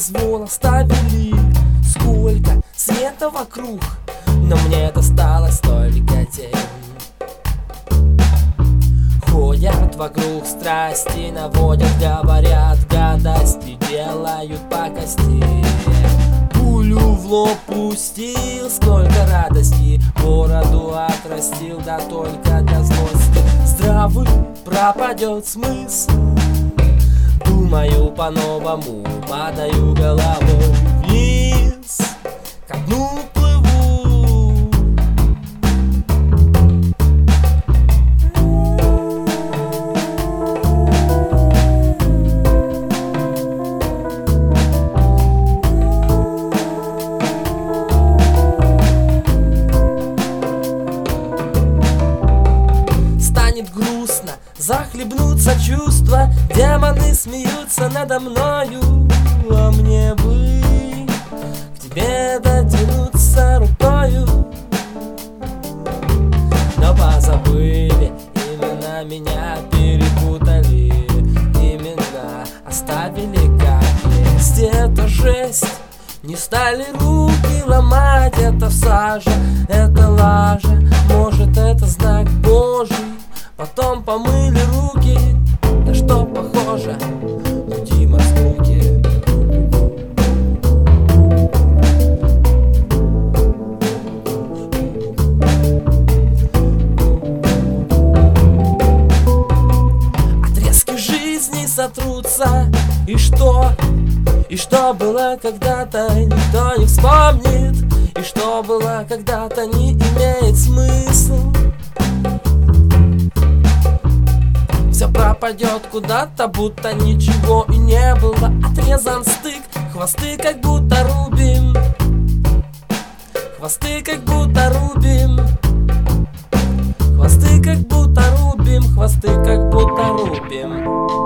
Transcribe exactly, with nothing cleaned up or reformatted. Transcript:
звон оставили. Сколько света вокруг, но мне досталось только тень. Ходят вокруг страсти, наводят, говорят гадости, делают пакости. Пулю в лоб пустил, сколько радости, бороду отрастил, да только для злости. Здравый пропадет смысл, думаю по-новому, падаю головой вниз, ко дну плыву. Станет грустно, захлебнутся чувства, демоны смеются надо мною, а мне бы к тебе дотянуться рукою. Но позабыли, именно меня перепутали, именно оставили как есть. Это жесть, не стали руки ломать, это в саже, это лажа, может это знак Божий. Потом помыли руки, на что похоже, Дима скуки. Отрезки жизни сотрутся, и что? И что было когда-то, никто не вспомнит. И что было когда-то, не имеет смысла. Все пропадет куда-то, будто ничего и не было. Отрезан стык, хвосты как будто рубим, хвосты как будто рубим, хвосты как будто рубим, хвосты как будто рубим.